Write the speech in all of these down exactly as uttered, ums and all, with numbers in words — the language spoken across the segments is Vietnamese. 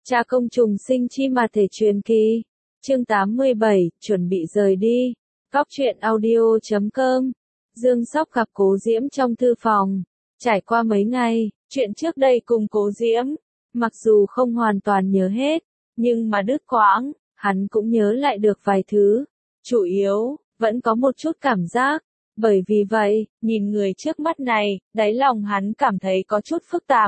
Cha công trùng sinh chi mà thể truyền kỳ. Chương tám mươi bảy, chuẩn bị rời đi. Góc truyện audio chấm com. Dương Sóc gặp Cố Diễm trong thư phòng. Trải qua mấy ngày, chuyện trước đây cùng Cố Diễm, mặc dù không hoàn toàn nhớ hết, nhưng mà đứt quãng, hắn cũng nhớ lại được vài thứ. Chủ yếu, vẫn có một chút cảm giác. Bởi vì vậy, nhìn người trước mắt này, đáy lòng hắn cảm thấy có chút phức tạp.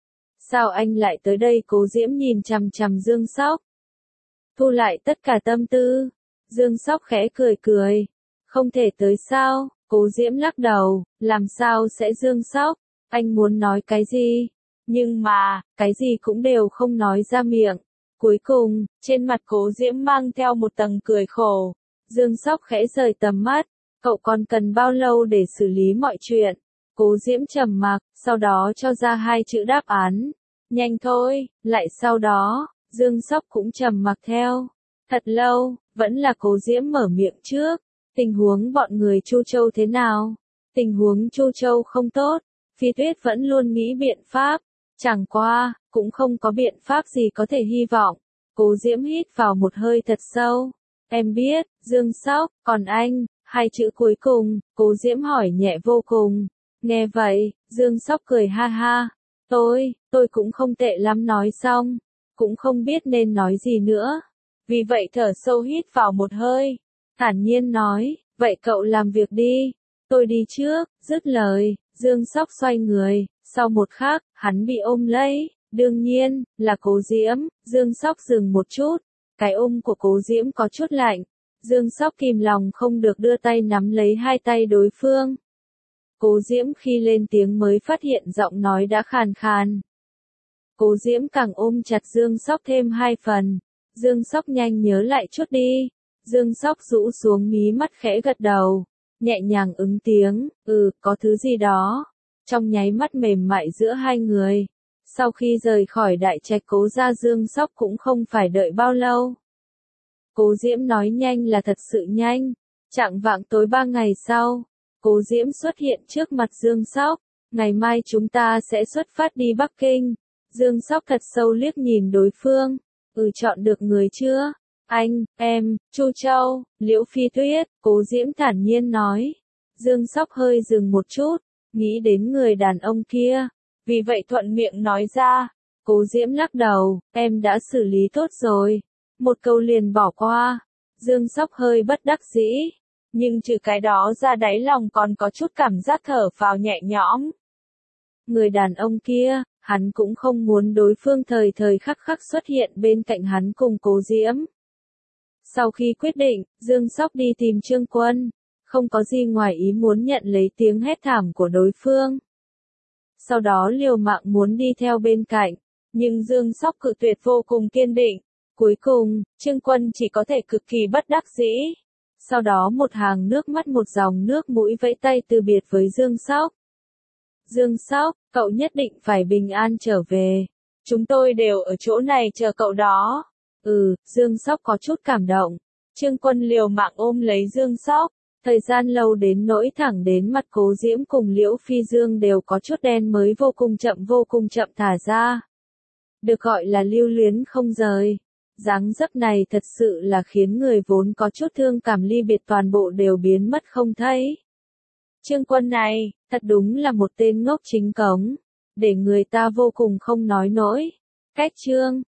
Sao anh lại tới đây? Cố Diễm nhìn chằm chằm Dương Sóc. Thu lại tất cả tâm tư. Dương Sóc khẽ cười cười. Không thể tới sao? Cố Diễm lắc đầu. Làm sao sẽ? Dương Sóc, anh muốn nói cái gì? Nhưng mà, cái gì cũng đều không nói ra miệng. Cuối cùng, trên mặt Cố Diễm mang theo một tầng cười khổ. Dương Sóc khẽ rời tầm mắt. Cậu còn cần bao lâu để xử lý mọi chuyện? Cố Diễm trầm mặc, sau đó cho ra hai chữ đáp án. Nhanh thôi. Lại sau đó, Dương Sóc cũng trầm mặc theo. Thật lâu, vẫn là Cố Diễm mở miệng trước. Tình huống bọn người Chu Châu thế nào? Tình huống Chu Châu không tốt. Phi Tuyết vẫn luôn nghĩ biện pháp. Chẳng qua, cũng không có biện pháp gì có thể hy vọng. Cố Diễm hít vào một hơi thật sâu. Em biết, Dương Sóc, còn anh? Hai chữ cuối cùng, Cố Diễm hỏi nhẹ vô cùng. Nghe vậy, Dương Sóc cười ha ha. Tôi, tôi cũng không tệ lắm. Nói xong, cũng không biết nên nói gì nữa. Vì vậy thở sâu hít vào một hơi. Thản nhiên nói, vậy cậu làm việc đi. Tôi đi trước. Dứt lời, Dương Sóc xoay người. Sau một khắc, hắn bị ôm lấy. Đương nhiên, là Cố Diễm. Dương Sóc dừng một chút. Cái ôm của Cố Diễm có chút lạnh. Dương Sóc kìm lòng không được đưa tay nắm lấy hai tay đối phương. Cố Diễm khi lên tiếng mới phát hiện giọng nói đã khàn khàn. Cố Diễm càng ôm chặt Dương Sóc thêm hai phần. Dương Sóc nhanh nhớ lại chút đi. Dương Sóc rũ xuống mí mắt khẽ gật đầu. Nhẹ nhàng ứng tiếng, ừ, có thứ gì đó. Trong nháy mắt mềm mại giữa hai người. Sau khi rời khỏi đại trạch Cố gia, Dương Sóc cũng không phải đợi bao lâu. Cố Diễm nói nhanh là thật sự nhanh. Chạng vạng tối ba ngày sau, Cố Diễm xuất hiện trước mặt Dương Sóc. Ngày mai chúng ta sẽ xuất phát đi Bắc Kinh. Dương Sóc thật sâu liếc nhìn đối phương. Ừ, chọn được người chưa? Anh, em, Chu Châu, Liễu Phi Tuyết. Cố Diễm thản nhiên nói. Dương Sóc hơi dừng một chút, nghĩ đến người đàn ông kia. Vì vậy thuận miệng nói ra. Cố Diễm lắc đầu, em đã xử lý tốt rồi. Một câu liền bỏ qua. Dương Sóc hơi bất đắc dĩ. Nhưng trừ cái đó ra đáy lòng còn có chút cảm giác thở phào nhẹ nhõm. Người đàn ông kia, hắn cũng không muốn đối phương thời thời khắc khắc xuất hiện bên cạnh hắn cùng Cố Diễm. Sau khi quyết định, Dương Sóc đi tìm Trương Quân. Không có gì ngoài ý muốn nhận lấy tiếng hét thảm của đối phương. Sau đó liều mạng muốn đi theo bên cạnh. Nhưng Dương Sóc cự tuyệt vô cùng kiên định. Cuối cùng, Trương Quân chỉ có thể cực kỳ bất đắc dĩ. Sau đó một hàng nước mắt một dòng nước mũi vẫy tay từ biệt với Dương Sóc. Dương Sóc, cậu nhất định phải bình an trở về. Chúng tôi đều ở chỗ này chờ cậu đó. Ừ, Dương Sóc có chút cảm động. Trương Quân liều mạng ôm lấy Dương Sóc. Thời gian lâu đến nỗi thẳng đến mặt Cố Diễm cùng Liễu Phi Dương đều có chút đen mới vô cùng chậm vô cùng chậm thả ra. Được gọi là lưu luyến không rời. Dáng dấp này thật sự là khiến người vốn có chút thương cảm ly biệt toàn bộ đều biến mất không thấy. Trương Quân này, thật đúng là một tên ngốc chính cống. Để người ta vô cùng không nói nổi. Cách Trương,